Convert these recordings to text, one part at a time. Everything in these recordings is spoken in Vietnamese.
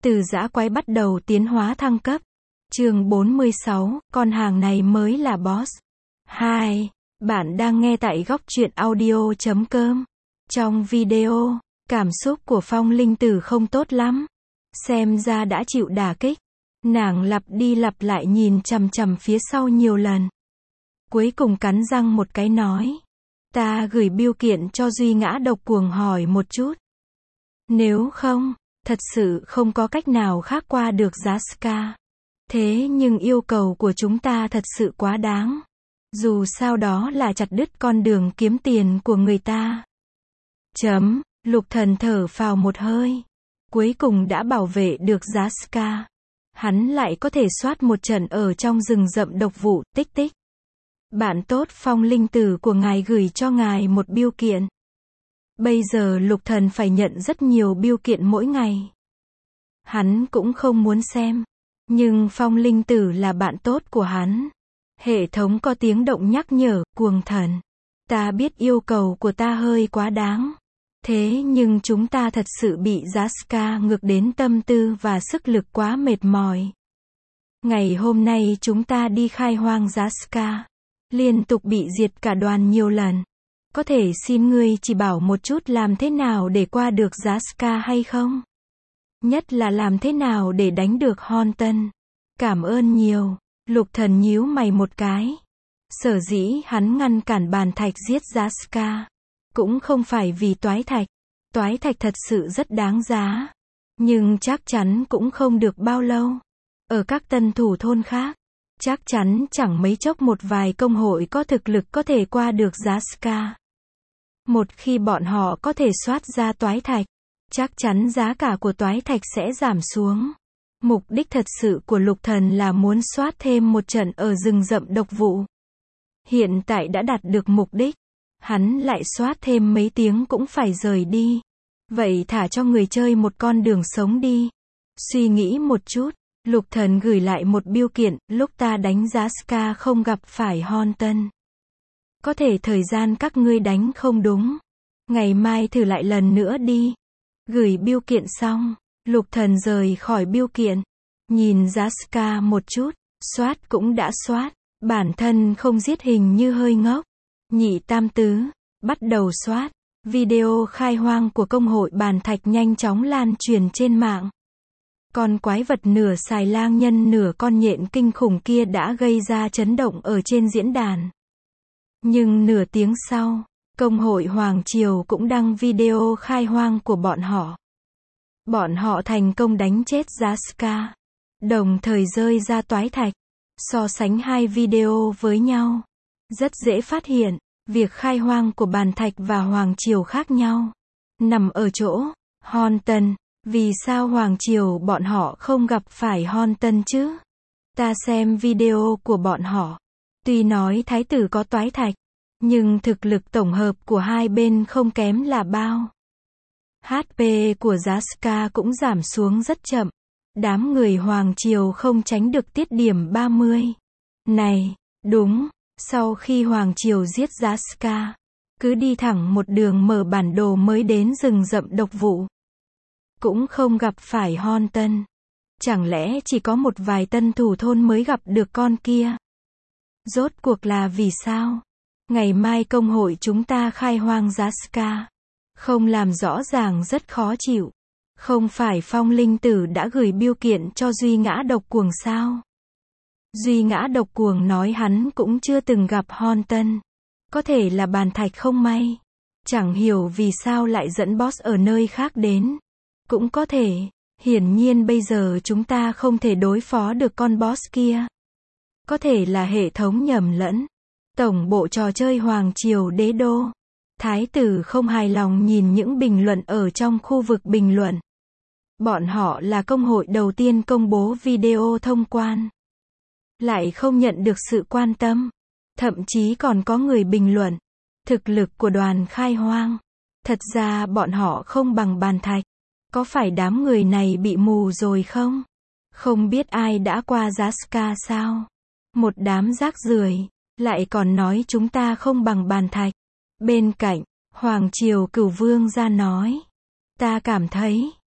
Từ dã quái bắt đầu tiến hóa thăng cấp. Chương 46, con hàng này mới là boss. 2. Bạn đang nghe tại góc truyện audio.com. Trong video, cảm xúc của Phong Linh Tử không tốt lắm. Xem ra đã chịu đả kích. Nàng lặp đi lặp lại nhìn chằm chằm phía sau nhiều lần. Cuối cùng cắn răng một cái nói. Ta gửi bưu kiện cho Duy Ngã Độc Cuồng hỏi một chút. Nếu không, thật sự không có cách nào khác qua được Jaska. Thế nhưng yêu cầu của chúng ta thật sự quá đáng. Dù sao đó là chặt đứt con đường kiếm tiền của người ta. Lục Thần thở phào một hơi. Cuối cùng đã bảo vệ được Jaska. Hắn lại có thể soát một trận ở trong rừng rậm độc vụ, tích tích. Bạn tốt Phong Linh Tử của ngài gửi cho ngài một bưu kiện. Bây giờ Lục Thần phải nhận rất nhiều bưu kiện mỗi ngày. Hắn cũng không muốn xem. Nhưng Phong Linh Tử là bạn tốt của hắn. Hệ thống có tiếng động nhắc nhở, Cuồng Thần. Ta biết yêu cầu của ta hơi quá đáng. Thế nhưng chúng ta thật sự bị Jaska ngược đến tâm tư và sức lực quá mệt mỏi. Ngày hôm nay chúng ta đi khai hoang Jaska. Liên tục bị diệt cả đoàn nhiều lần. Có thể xin ngươi chỉ bảo một chút làm thế nào để qua được Jaska hay không? Nhất là làm thế nào để đánh được Horton. Cảm ơn nhiều. Lục Thần nhíu mày một cái. Sở dĩ hắn ngăn cản bàn thạch giết Jaska. Cũng không phải vì toái thạch. Toái thạch thật sự rất đáng giá. Nhưng chắc chắn cũng không được bao lâu. Ở các tân thủ thôn khác, chắc chắn chẳng mấy chốc một vài công hội có thực lực có thể qua được Jaska. Một khi bọn họ có thể soát ra toái thạch, chắc chắn giá cả của toái thạch sẽ giảm xuống. Mục đích thật sự của Lục Thần là muốn soát thêm một trận ở rừng rậm độc vụ. Hiện tại đã đạt được mục đích. Hắn lại soát thêm mấy tiếng cũng phải rời đi. Vậy thả cho người chơi một con đường sống đi. Suy nghĩ một chút, Lục Thần gửi lại một bưu kiện, lúc ta đánh Jaska không gặp phải Horton. Có thể thời gian các ngươi đánh không đúng. Ngày mai thử lại lần nữa đi. Gửi bưu kiện xong, Lục Thần rời khỏi bưu kiện. Nhìn Jaska một chút, soát cũng đã soát. Bản thân không giết hình như hơi ngốc. Nhị tam tứ, bắt đầu soát. Video khai hoang của công hội bàn thạch nhanh chóng lan truyền trên mạng. Con quái vật nửa xài lang nhân nửa con nhện kinh khủng kia đã gây ra chấn động ở trên diễn đàn. Nhưng nửa tiếng sau, công hội Hoàng Triều cũng đăng video khai hoang của bọn họ. Bọn họ thành công đánh chết Jaska. Đồng thời rơi ra toái thạch. So sánh hai video với nhau. Rất dễ phát hiện, việc khai hoang của bàn thạch và Hoàng Triều khác nhau. Nằm ở chỗ, Horton. Vì sao Hoàng Triều bọn họ không gặp phải Horton chứ? Ta xem video của bọn họ. Tuy nói thái tử có toái thạch, nhưng thực lực tổng hợp của hai bên không kém là bao. HP của Jaska cũng giảm xuống rất chậm. Đám người Hoàng Triều không tránh được tiết điểm 30. Này, đúng, sau khi Hoàng Triều giết Jaska, cứ đi thẳng một đường mở bản đồ mới đến rừng rậm độc vụ. Cũng không gặp phải Horton. Chẳng lẽ chỉ có một vài tân thủ thôn mới gặp được con kia? Rốt cuộc là vì sao? Ngày mai công hội chúng ta khai hoang Jaska. Không làm rõ ràng rất khó chịu. Không phải Phong Linh Tử đã gửi bưu kiện cho Duy Ngã Độc Cuồng sao? Duy Ngã Độc Cuồng nói hắn cũng chưa từng gặp Horton. Có thể là bàn thạch không may. Chẳng hiểu vì sao lại dẫn boss ở nơi khác đến. Cũng có thể, hiển nhiên bây giờ chúng ta không thể đối phó được con boss kia. Có thể là hệ thống nhầm lẫn. Tổng bộ trò chơi Hoàng Triều Đế Đô. Thái tử không hài lòng nhìn những bình luận ở trong khu vực bình luận. Bọn họ là công hội đầu tiên công bố video thông quan. Lại không nhận được sự quan tâm. Thậm chí còn có người bình luận. Thực lực của đoàn khai hoang. Thật ra bọn họ không bằng bàn thạch. Có phải đám người này bị mù rồi không? Không biết ai đã qua Jaska sao? Một đám rác rưởi, lại còn nói chúng ta không bằng bàn thạch. Bên cạnh, Hoàng Triều Cửu Vương ra nói. Ta cảm thấy,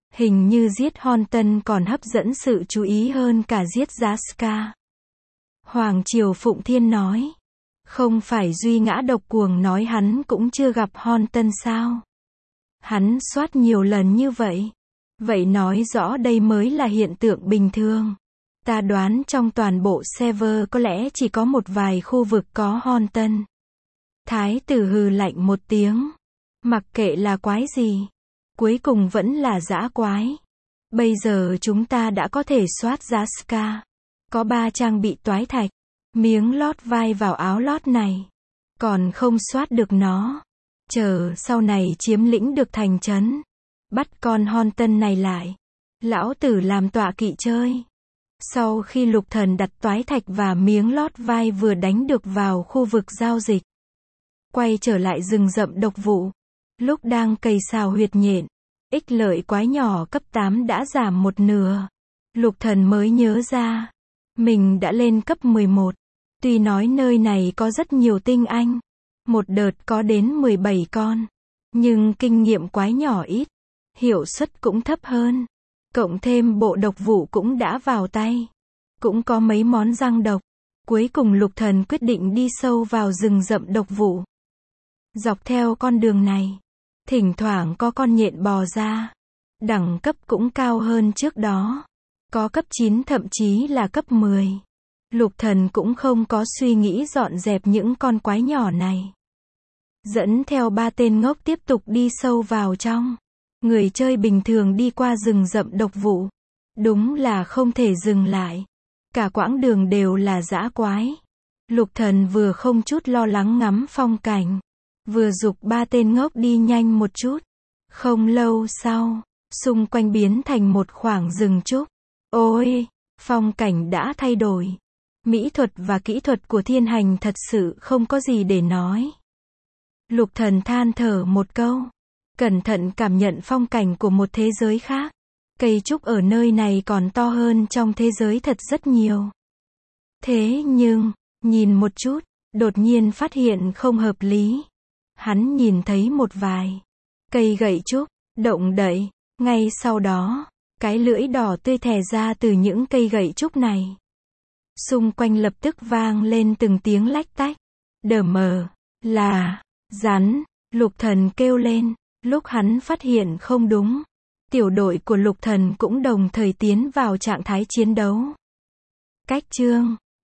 Hình như giết Horton còn hấp dẫn sự chú ý hơn cả giết Jaska. Hoàng Triều Phụng Thiên nói. Không phải Duy Ngã Độc Cuồng nói hắn cũng chưa gặp Horton sao? Hắn soát nhiều lần như vậy. Vậy nói rõ đây mới là hiện tượng bình thường. Ta đoán trong toàn bộ server có lẽ chỉ có một vài khu vực có Horton. Thái tử hừ lạnh một tiếng. Mặc kệ là quái gì, cuối cùng vẫn là dã quái. Bây giờ chúng ta đã có thể soát Jaska. Có 3 trang bị toái thạch. Miếng lót vai vào áo lót này. Còn không soát được nó. Chờ sau này chiếm lĩnh được thành trấn. Bắt con Horton này lại. Lão tử làm tọa kỵ chơi. Sau khi Lục Thần đặt toái thạch và miếng lót vai vừa đánh được vào khu vực giao dịch. Quay trở lại rừng rậm độc vụ. Lúc đang cày xào huyệt nhện. Ích lợi quái nhỏ cấp 8 đã giảm một nửa. Lục Thần mới nhớ ra. Mình đã lên cấp 11. Tuy nói nơi này có rất nhiều tinh anh. Một đợt có đến 17 con. Nhưng kinh nghiệm quái nhỏ ít. Hiệu suất cũng thấp hơn. Cộng thêm bộ độc vụ cũng đã vào tay. Cũng có mấy món răng độc. Cuối cùng Lục Thần quyết định đi sâu vào rừng rậm độc vụ. Dọc theo con đường này. Thỉnh thoảng có con nhện bò ra. Đẳng cấp cũng cao hơn trước đó. Có cấp 9 thậm chí là cấp 10. Lục Thần cũng không có suy nghĩ dọn dẹp những con quái nhỏ này. Dẫn theo 3 tên ngốc tiếp tục đi sâu vào trong. Người chơi bình thường đi qua rừng rậm độc vụ. Đúng là không thể dừng lại. Cả quãng đường đều là dã quái. Lục Thần vừa không chút lo lắng ngắm phong cảnh. Vừa giục 3 tên ngốc đi nhanh một chút. Không lâu sau, xung quanh biến thành một khoảng rừng trúc. Ôi, phong cảnh đã thay đổi. Mỹ thuật và kỹ thuật của thiên hành thật sự không có gì để nói. Lục Thần than thở một câu. Cẩn thận cảm nhận phong cảnh của một thế giới khác. Cây trúc ở nơi này còn to hơn trong thế giới thật rất nhiều. Thế nhưng, nhìn một chút, đột nhiên phát hiện không hợp lý. Hắn nhìn thấy một vài cây gậy trúc, động đậy. Ngay sau đó, cái lưỡi đỏ tươi thè ra từ những cây gậy trúc này. Xung quanh lập tức vang lên từng tiếng lách tách. Đờ mờ, là rắn. Lục Thần kêu lên. Lúc hắn phát hiện không đúng, tiểu đội của Lục Thần cũng đồng thời tiến vào trạng thái chiến đấu. Cách chương